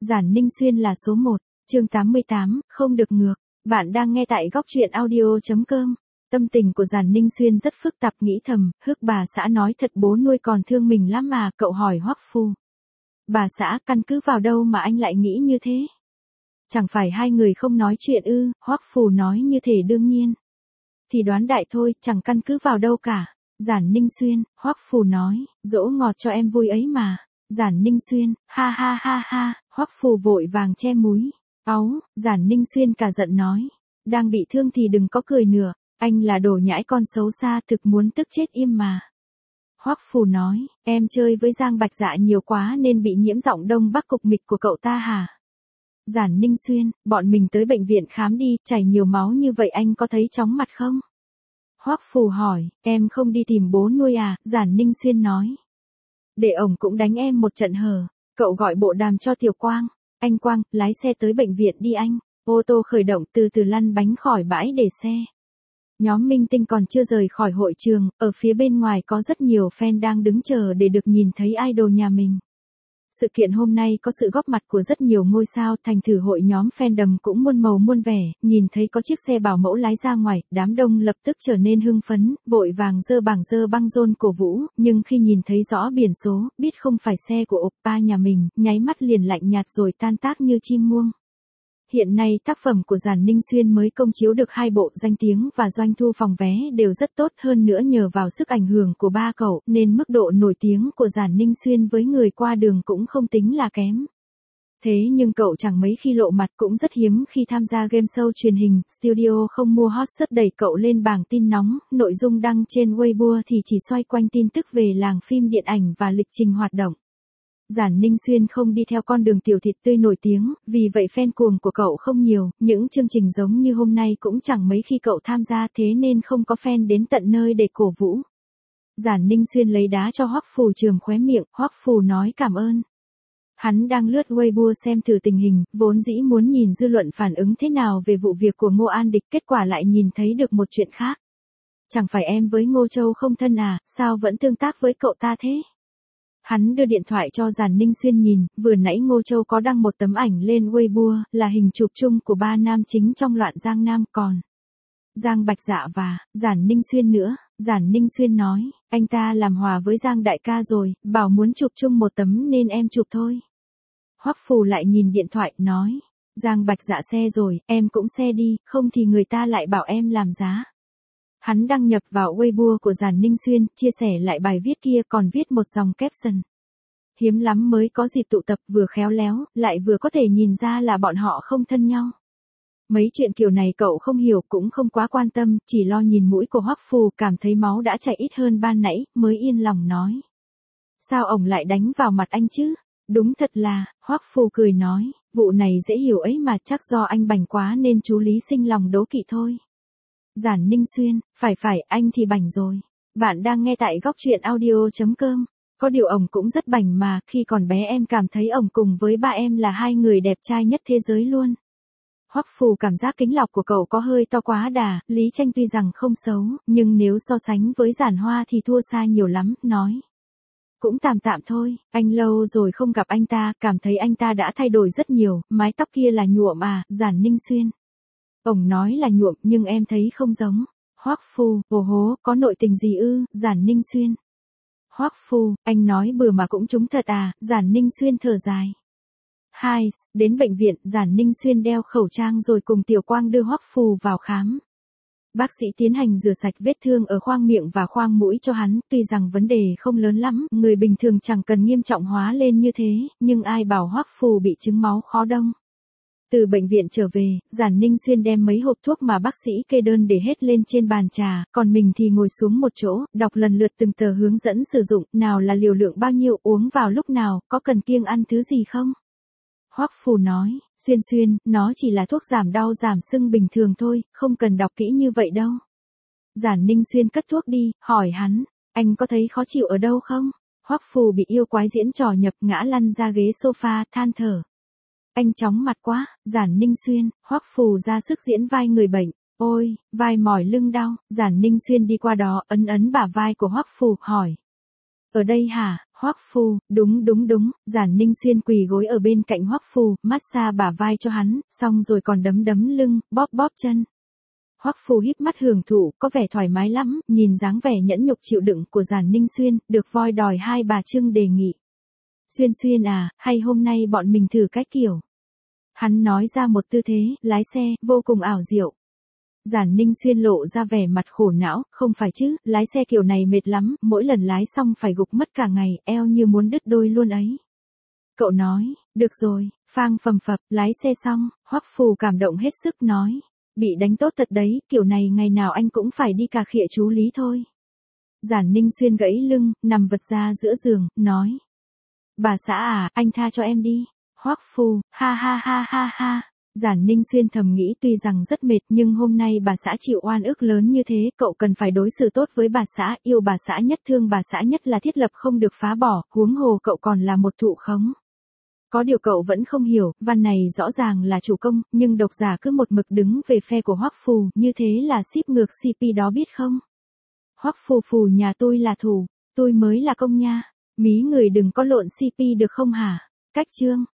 Giản Ninh Xuyên là số 1, chương 88, không được ngược. Bạn đang nghe tại góc truyện audio.com. Tâm tình của Giản Ninh Xuyên rất phức tạp, nghĩ thầm, hức bà xã nói thật bố nuôi còn thương mình lắm mà. Cậu hỏi Hoắc Phù. Bà xã, căn cứ vào đâu mà anh lại nghĩ như thế? Chẳng phải hai người không nói chuyện ư? Hoắc Phù nói như thể đương nhiên. Thì đoán đại thôi, chẳng căn cứ vào đâu cả. Giản Ninh Xuyên, Hoắc Phù nói, dỗ ngọt cho em vui ấy mà. Giản Ninh Xuyên, ha ha ha ha. Hoắc Phù vội vàng che múi. Áu, Giản Ninh Xuyên cả giận nói. Đang bị thương thì đừng có cười nữa, anh là đồ nhãi con xấu xa, thực muốn tức chết im mà. Hoắc Phù nói, em chơi với Giang Bạch Dạ nhiều quá nên bị nhiễm giọng đông bắc cục mịch của cậu ta hả? Giản Ninh Xuyên, bọn mình tới bệnh viện khám đi, chảy nhiều máu như vậy anh có thấy chóng mặt không? Hoắc Phù hỏi, em không đi tìm bố nuôi à? Giản Ninh Xuyên nói. Để ổng cũng đánh em một trận hờ. Cậu gọi bộ đàm cho Tiểu Quang. Anh Quang, lái xe tới bệnh viện đi anh. Ô tô khởi động, từ từ lăn bánh khỏi bãi để xe. Nhóm minh tinh còn chưa rời khỏi hội trường, ở phía bên ngoài có rất nhiều fan đang đứng chờ để được nhìn thấy idol nhà mình. Sự kiện hôm nay có sự góp mặt của rất nhiều ngôi sao, thành thử hội nhóm fandom cũng muôn màu muôn vẻ, nhìn thấy có chiếc xe bảo mẫu lái ra ngoài, đám đông lập tức trở nên hưng phấn, vội vàng giơ băng rôn cổ vũ, nhưng khi nhìn thấy rõ biển số, biết không phải xe của oppa nhà mình, nháy mắt liền lạnh nhạt rồi tan tác như chim muông. Hiện nay tác phẩm của Giản Ninh Xuyên mới công chiếu được 2 bộ, danh tiếng và doanh thu phòng vé đều rất tốt, hơn nữa nhờ vào sức ảnh hưởng của ba cậu nên mức độ nổi tiếng của Giản Ninh Xuyên với người qua đường cũng không tính là kém. Thế nhưng cậu chẳng mấy khi lộ mặt, cũng rất hiếm khi tham gia game show truyền hình, studio không mua hot search đẩy cậu lên bảng tin nóng, nội dung đăng trên Weibo thì chỉ xoay quanh tin tức về làng phim điện ảnh và lịch trình hoạt động. Giản Ninh Xuyên không đi theo con đường tiểu thịt tươi nổi tiếng, vì vậy fan cuồng của cậu không nhiều, những chương trình giống như hôm nay cũng chẳng mấy khi cậu tham gia, thế nên không có fan đến tận nơi để cổ vũ. Giản Ninh Xuyên lấy đá cho Hoắc Phù chườm khóe miệng, Hoắc Phù nói cảm ơn. Hắn đang lướt Weibo xem thử tình hình, vốn dĩ muốn nhìn dư luận phản ứng thế nào về vụ việc của Ngô An Địch, kết quả lại nhìn thấy được một chuyện khác. Chẳng phải em với Ngô Châu không thân à, sao vẫn tương tác với cậu ta thế? Hắn đưa điện thoại cho Giản Ninh Xuyên nhìn, vừa nãy Ngô Châu có đăng một tấm ảnh lên Weibo, là hình chụp chung của 3 nam chính trong loạn Giang Nam, còn Giang Bạch Dạ và Giản Ninh Xuyên nữa. Giản Ninh Xuyên nói, anh ta làm hòa với Giang đại ca rồi, bảo muốn chụp chung một tấm nên em chụp thôi. Hoắc Phù lại nhìn điện thoại, nói, Giang Bạch Dạ xe rồi, em cũng xe đi, không thì người ta lại bảo em làm giá. Hắn đăng nhập vào Weibo của Giản Ninh Xuyên, chia sẻ lại bài viết kia, còn viết một dòng caption. Hiếm lắm mới có dịp tụ tập, vừa khéo léo, lại vừa có thể nhìn ra là bọn họ không thân nhau. Mấy chuyện kiểu này cậu không hiểu, cũng không quá quan tâm, chỉ lo nhìn mũi của Hoắc Phù, cảm thấy máu đã chảy ít hơn ban nãy, mới yên lòng nói. Sao ổng lại đánh vào mặt anh chứ? Đúng thật là, Hoắc Phù cười nói, vụ này dễ hiểu ấy mà, chắc do anh bảnh quá nên chú Lý sinh lòng đố kỵ thôi. Giản Ninh Xuyên, phải, anh thì bảnh rồi. Bạn đang nghe tại góc truyện audio.com. Có điều ổng cũng rất bảnh mà, khi còn bé em cảm thấy ổng cùng với ba em là hai người đẹp trai nhất thế giới luôn. Hoắc Phù cảm giác kính lọc của cậu có hơi to quá đà, Lý Tranh tuy rằng không xấu, nhưng nếu so sánh với Giản Hoa thì thua xa nhiều lắm, nói. Cũng tạm tạm thôi, anh lâu rồi không gặp anh ta, cảm thấy anh ta đã thay đổi rất nhiều, mái tóc kia là nhuộm à? Giản Ninh Xuyên. Ổng nói là nhuộm nhưng em thấy không giống. Hoắc Phù, ồ hố, có nội tình gì ư? Giản Ninh Xuyên. Hoắc Phù, anh nói bừa mà cũng trúng thật à? Giản Ninh Xuyên thở dài. Đến bệnh viện, Giản Ninh Xuyên đeo khẩu trang rồi cùng Tiểu Quang đưa Hoắc Phù vào khám. Bác sĩ tiến hành rửa sạch vết thương ở khoang miệng và khoang mũi cho hắn, tuy rằng vấn đề không lớn lắm, người bình thường chẳng cần nghiêm trọng hóa lên như thế, nhưng ai bảo Hoắc Phù bị chứng máu khó đông. Từ bệnh viện trở về, Giản Ninh Xuyên đem mấy hộp thuốc mà bác sĩ kê đơn để hết lên trên bàn trà, còn mình thì ngồi xuống một chỗ, đọc lần lượt từng tờ hướng dẫn sử dụng, nào là liều lượng bao nhiêu, uống vào lúc nào, có cần kiêng ăn thứ gì không? Hoắc Phù nói, Xuyên, nó chỉ là thuốc giảm đau giảm sưng bình thường thôi, không cần đọc kỹ như vậy đâu. Giản Ninh Xuyên cất thuốc đi, hỏi hắn, anh có thấy khó chịu ở đâu không? Hoắc Phù bị yêu quái diễn trò nhập, ngã lăn ra ghế sofa, than thở. Anh chóng mặt quá. Giản Ninh Xuyên, Hoắc Phù ra sức diễn vai người bệnh. Ôi, vai mỏi lưng đau. Giản Ninh Xuyên đi qua đó, ấn bả vai của Hoắc Phù, hỏi. Ở đây hả? Hoắc Phù, đúng đúng đúng, Giản Ninh Xuyên quỳ gối ở bên cạnh Hoắc Phù, massage bả vai cho hắn, xong rồi còn đấm đấm lưng, bóp bóp chân. Hoắc Phù híp mắt hưởng thụ, có vẻ thoải mái lắm, nhìn dáng vẻ nhẫn nhục chịu đựng của Giản Ninh Xuyên, được voi đòi hai bà Trưng đề nghị. Xuyên Xuyên à, hay hôm nay bọn mình thử cái kiểu. Hắn nói ra một tư thế, lái xe, vô cùng ảo diệu. Giản Ninh Xuyên lộ ra vẻ mặt khổ não, không phải chứ, lái xe kiểu này mệt lắm, mỗi lần lái xong phải gục mất cả ngày, eo như muốn đứt đôi luôn ấy. Cậu nói, được rồi, phang phầm phập, lái xe xong, Hoắc Phù cảm động hết sức nói. Bị đánh tốt thật đấy, kiểu này ngày nào anh cũng phải đi cà khịa chú Lý thôi. Giản Ninh Xuyên gãy lưng, nằm vật ra giữa giường, nói. Bà xã à, anh tha cho em đi. Hoắc Phù, ha ha ha ha ha. Giản Ninh Xuyên thầm nghĩ tuy rằng rất mệt nhưng hôm nay bà xã chịu oan ức lớn như thế, cậu cần phải đối xử tốt với bà xã, yêu bà xã nhất, thương bà xã nhất là thiết lập không được phá bỏ, huống hồ cậu còn là một thụ khống. Có điều cậu vẫn không hiểu, văn này rõ ràng là chủ công, nhưng độc giả cứ một mực đứng về phe của Hoắc Phù, như thế là ship ngược CP đó biết không? Hoắc Phù Phù nhà tôi là thủ, tôi mới là công nha. Mí người đừng có lộn CP được không hả? Cách chương